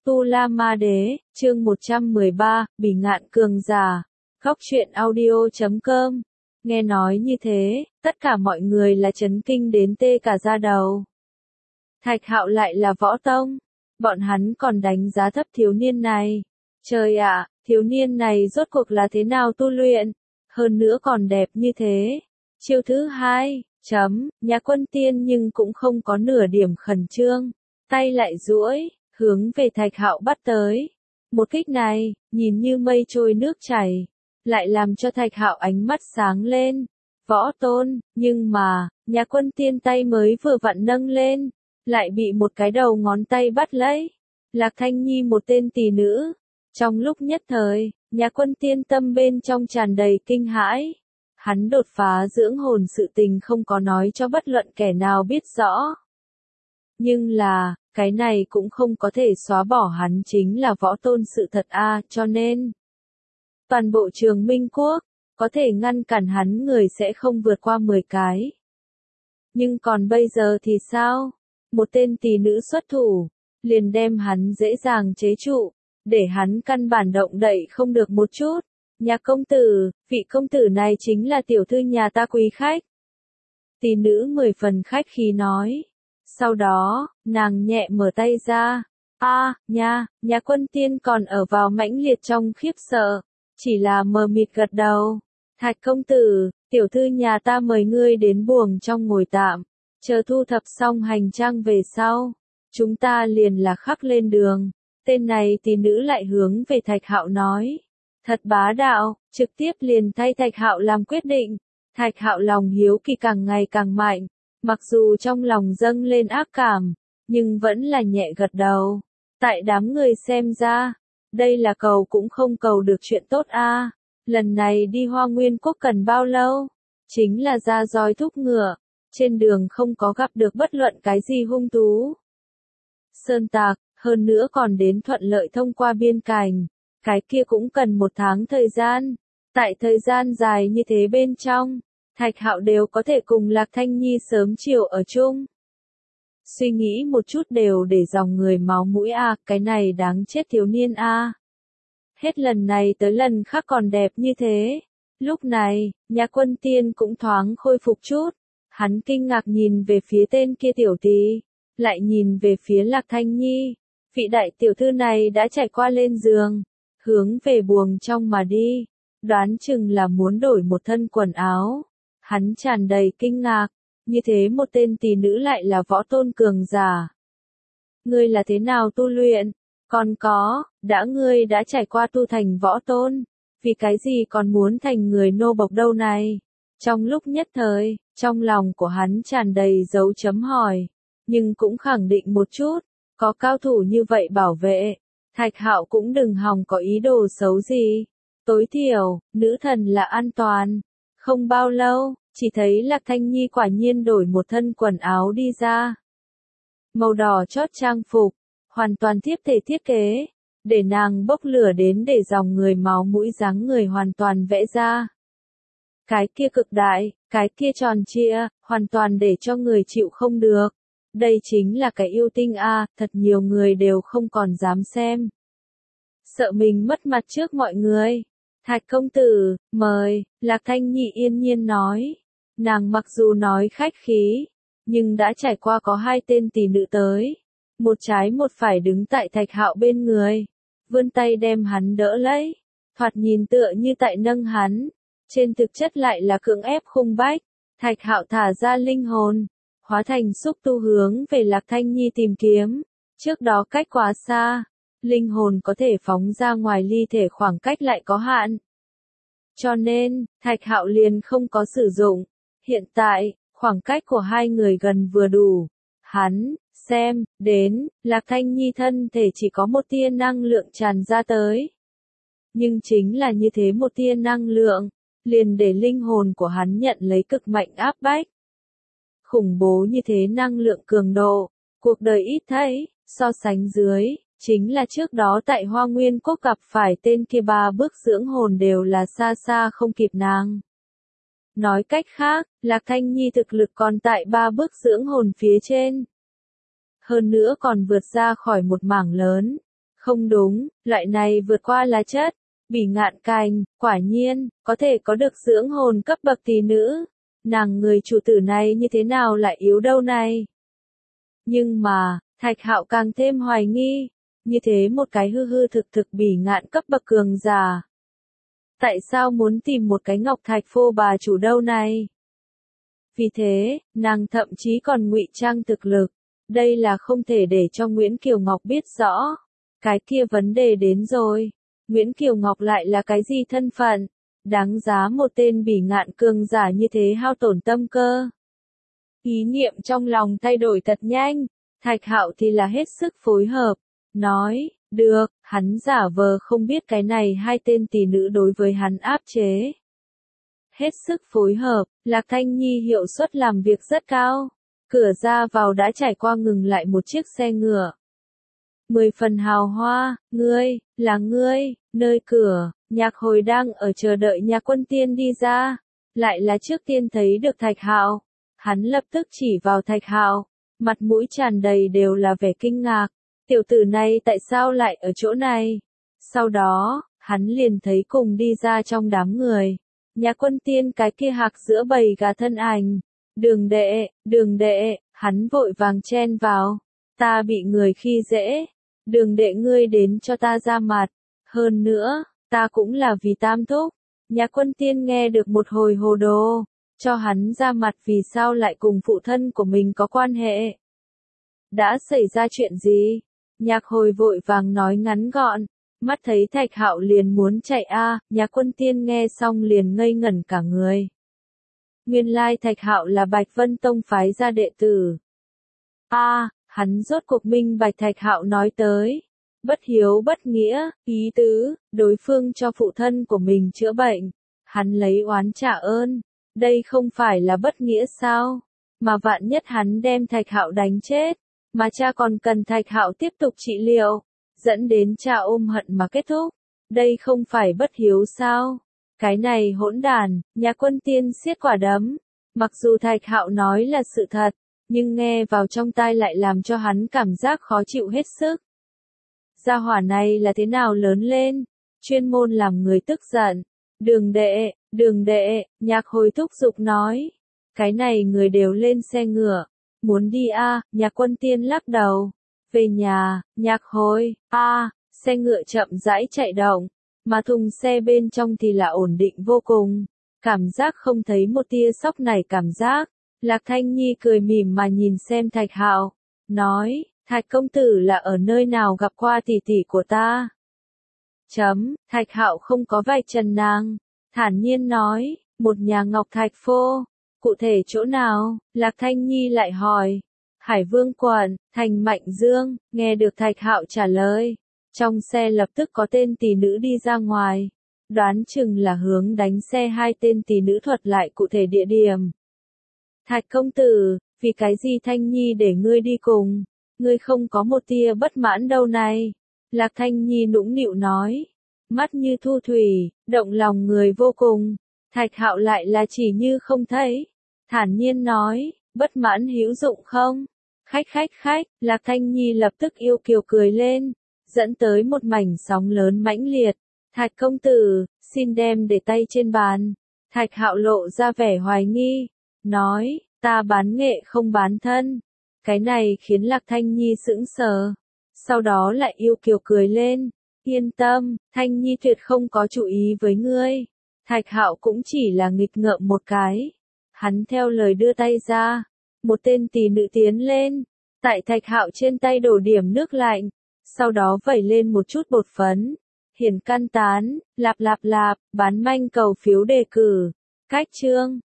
Tu La Ma Đế, chương 113, Bỉ Ngạn Cường Giả, Góc truyện audio.com. Nghe nói như thế, tất cả mọi người là chấn kinh đến tê cả da đầu. Thạch Hạo lại là võ tông, bọn hắn còn đánh giá thấp thiếu niên này. Trời ạ, thiếu niên này rốt cuộc là thế nào tu luyện, hơn nữa còn đẹp như thế. Chiêu thứ hai, nhà Quân Tiên nhưng cũng không có nửa điểm khẩn trương, tay lại duỗi, hướng về Thạch Hạo bắt tới. Một kích này, nhìn như mây trôi nước chảy, lại làm cho Thạch Hạo ánh mắt sáng lên. Võ tôn, nhưng mà, nhà Quân Tiên tay mới vừa vặn nâng lên, lại bị một cái đầu ngón tay bắt lấy. Lạc Thanh Nhi một tên tỷ nữ. Trong lúc nhất thời, nhà Quân Tiên tâm bên trong tràn đầy kinh hãi. Hắn đột phá dưỡng hồn sự tình không có nói cho bất luận kẻ nào biết rõ. Nhưng là, cái này cũng không có thể xóa bỏ hắn chính là võ tôn sự thật cho nên toàn bộ Trường Minh Quốc, có thể ngăn cản hắn người sẽ không vượt qua 10 cái. Nhưng còn bây giờ thì sao? Một tên tỷ nữ xuất thủ, liền đem hắn dễ dàng chế trụ, để hắn căn bản động đậy không được một chút. Nhà công tử, vị công tử này chính là tiểu thư nhà ta quý khách. Tỷ nữ 10 phần khách khí nói. Sau đó, nàng nhẹ mở tay ra. Nhà Quân Tiên còn ở vào mãnh liệt trong khiếp sợ, chỉ là mờ mịt gật đầu. Thạch công tử, tiểu thư nhà ta mời ngươi đến buồng trong ngồi tạm, chờ thu thập xong hành trang về sau, chúng ta liền là khắc lên đường. Tên này tỷ nữ lại hướng về Thạch Hạo nói. Thật bá đạo, trực tiếp liền thay Thạch Hạo làm quyết định. Thạch Hạo lòng hiếu kỳ càng ngày càng mạnh, mặc dù trong lòng dâng lên ác cảm, nhưng vẫn là nhẹ gật đầu. Tại đám người xem ra, đây là cầu cũng không cầu được chuyện tốt Lần này đi Hoa Nguyên Quốc cần bao lâu? Chính là ra roi thúc ngựa, trên đường không có gặp được bất luận cái gì hung thú. Sơn tạc, hơn nữa còn đến thuận lợi thông qua biên cảnh. Cái kia cũng cần 1 tháng thời gian. Tại thời gian dài như thế bên trong, Thạch Hạo đều có thể cùng Lạc Thanh Nhi sớm chiều ở chung. Suy nghĩ một chút đều để dòng người máu mũi cái này đáng chết thiếu niên Hết lần này tới lần khác còn đẹp như thế. Lúc này, nhà Quân Tiên cũng thoáng khôi phục chút. Hắn kinh ngạc nhìn về phía tên kia tiểu tỷ, lại nhìn về phía Lạc Thanh Nhi. Vị đại tiểu thư này đã trải qua lên giường, hướng về buồng trong mà đi, đoán chừng là muốn đổi một thân quần áo. Hắn tràn đầy kinh ngạc, như thế một tên tỷ nữ lại là võ tôn cường giả. Ngươi là thế nào tu luyện? Còn có, ngươi đã trải qua tu thành võ tôn, vì cái gì còn muốn thành người nô bộc đâu này? Trong lúc nhất thời, trong lòng của hắn tràn đầy dấu chấm hỏi, nhưng cũng khẳng định một chút, có cao thủ như vậy bảo vệ, Thạch Hạo cũng đừng hòng có ý đồ xấu gì. Tối thiểu, nữ thần là an toàn. Không bao lâu, chỉ thấy Lạc Thanh Nhi quả nhiên đổi một thân quần áo đi ra. Màu đỏ chót trang phục, hoàn toàn tiếp thể thiết kế, để nàng bốc lửa đến để dòng người máu mũi dáng người hoàn toàn vẽ ra. Cái kia cực đại, cái kia tròn trịa, hoàn toàn để cho người chịu không được. Đây chính là cái yêu tinh thật nhiều người đều không còn dám xem. Sợ mình mất mặt trước mọi người. Thạch công tử, mời, Lạc Thanh Nhi yên nhiên nói. Nàng mặc dù nói khách khí, nhưng đã trải qua có 2 tên tỷ nữ tới. Một trái một phải đứng tại Thạch Hạo bên người, vươn tay đem hắn đỡ lấy. Thoạt nhìn tựa như tại nâng hắn, trên thực chất lại là cưỡng ép khung bách. Thạch Hạo thả ra linh hồn, hóa thành xúc tu hướng về Lạc Thanh Nhi tìm kiếm. Trước đó cách quá xa, linh hồn có thể phóng ra ngoài ly thể khoảng cách lại có hạn. Cho nên, Thạch Hạo liền không có sử dụng. Hiện tại, khoảng cách của 2 người gần vừa đủ. Hắn, xem, đến, Lạc Thanh Nhi thân thể chỉ có một tia năng lượng tràn ra tới. Nhưng chính là như thế một tia năng lượng, liền để linh hồn của hắn nhận lấy cực mạnh áp bách. Khủng bố như thế năng lượng cường độ, cuộc đời ít thấy, so sánh dưới, chính là trước đó tại Hoa Nguyên Quốc gặp phải tên kia 3 bước dưỡng hồn đều là xa xa không kịp nàng. Nói cách khác, Lạc Thanh Nhi thực lực còn tại 3 bước dưỡng hồn phía trên. Hơn nữa còn vượt ra khỏi một mảng lớn. Không đúng, loại này vượt qua là chất. Bỉ ngạn cành, quả nhiên, có thể có được dưỡng hồn cấp bậc tỷ nữ. Nàng người chủ tử này như thế nào lại yếu đâu này? Nhưng mà, Thạch Hạo càng thêm hoài nghi. Như thế một cái hư hư thực thực bỉ ngạn cấp bậc cường giả. Tại sao muốn tìm một cái ngọc thạch phô bà chủ đâu này? Vì thế, nàng thậm chí còn ngụy trang thực lực. Đây là không thể để cho Nguyễn Kiều Ngọc biết rõ. Cái kia vấn đề đến rồi. Nguyễn Kiều Ngọc lại là cái gì thân phận? Đáng giá một tên bỉ ngạn cường giả như thế hao tổn tâm cơ. Ý niệm trong lòng thay đổi thật nhanh. Thạch Hạo thì là hết sức phối hợp. Nói, được, hắn giả vờ không biết cái này hai tên tỷ nữ đối với hắn áp chế. Hết sức phối hợp, Lạc Thanh Nhi hiệu suất làm việc rất cao. Cửa ra vào đã trải qua ngừng lại một chiếc xe ngựa. 10 phần hào hoa, ngươi, là ngươi, nơi cửa, Nhạc Hồi đang ở chờ đợi Nhạc Quân Tiên đi ra. Lại là trước tiên thấy được Thạch Hạo. Hắn lập tức chỉ vào Thạch Hạo, mặt mũi tràn đầy đều là vẻ kinh ngạc. Tiểu tử này tại sao lại ở chỗ này? Sau đó, hắn liền thấy cùng đi ra trong đám người. Nhạc Quân Tiên cái kia hạc giữa bầy gà thân ảnh. Đường đệ, hắn vội vàng chen vào. Ta bị người khi dễ. Đường đệ ngươi đến cho ta ra mặt. Hơn nữa, ta cũng là vì Tam Thúc. Nhạc Quân Tiên nghe được một hồi hồ đồ. Cho hắn ra mặt vì sao lại cùng phụ thân của mình có quan hệ. Đã xảy ra chuyện gì? Nhạc Hồi vội vàng nói ngắn gọn. Mắt thấy Thạch Hạo liền muốn chạy Nhạc Quân Tiên nghe xong liền ngây ngẩn cả người. Nguyên lai Thạch Hạo là Bạch Vân Tông phái ra đệ tử. Hắn rốt cuộc minh bạch Thạch Hạo nói tới. Bất hiếu bất nghĩa, ý tứ, đối phương cho phụ thân của mình chữa bệnh. Hắn lấy oán trả ơn. Đây không phải là bất nghĩa sao? Mà vạn nhất hắn đem Thạch Hạo đánh chết. Mà cha còn cần Thạch Hạo tiếp tục trị liệu. Dẫn đến cha ôm hận mà kết thúc. Đây không phải bất hiếu sao? Cái này hỗn đàn, Nhạc Quân Tiên siết quả đấm. Mặc dù Thạch Hạo nói là sự thật, nhưng nghe vào trong tai lại làm cho hắn cảm giác khó chịu hết sức. Gia hỏa này là thế nào lớn lên? Chuyên môn làm người tức giận. Đường đệ, Nhạc Hồi thúc giục nói. Cái này người đều lên xe ngựa. Muốn đi Nhạc Quân Tiên lắc đầu. Về nhà, Nhạc Hồi, xe ngựa chậm rãi chạy động, mà thùng xe bên trong thì là ổn định vô cùng. Cảm giác không thấy một tia sóc nảy cảm giác. Lạc Thanh Nhi cười mỉm mà nhìn xem Thạch Hạo, nói, Thạch công tử là ở nơi nào gặp qua tỷ tỷ của ta? Thạch Hạo không có vạch trần nàng, thản nhiên nói, một nhà ngọc thạch phô. Cụ thể chỗ nào? Lạc Thanh Nhi lại hỏi. Hải Vương quận, thành Mạnh Dương, nghe được Thạch Hạo trả lời. Trong xe lập tức có tên tỷ nữ đi ra ngoài. Đoán chừng là hướng đánh xe hai tên tỷ nữ thuật lại cụ thể địa điểm. Thạch công tử, vì cái gì Thanh Nhi để ngươi đi cùng? Ngươi không có một tia bất mãn đâu này. Lạc Thanh Nhi nũng nịu nói. Mắt như thu thủy, động lòng người vô cùng. Thạch Hạo lại là chỉ như không thấy. Thản nhiên nói, bất mãn hữu dụng không? Khách, Lạc Thanh Nhi lập tức yêu kiều cười lên, dẫn tới một mảnh sóng lớn mãnh liệt. Thạch công tử, xin đem để tay trên bàn. Thạch Hạo lộ ra vẻ hoài nghi, nói, ta bán nghệ không bán thân. Cái này khiến Lạc Thanh Nhi sững sờ, sau đó lại yêu kiều cười lên, yên tâm, Thanh Nhi tuyệt không có chủ ý với ngươi. Thạch Hạo cũng chỉ là nghịch ngợm một cái. Hắn theo lời đưa tay ra, một tên tỷ nữ tiến lên, tại Thạch Hạo trên tay đổ điểm nước lạnh, sau đó vẩy lên một chút bột phấn. Hiển căn tán, lạp, bán manh cầu phiếu đề cử. Cách chương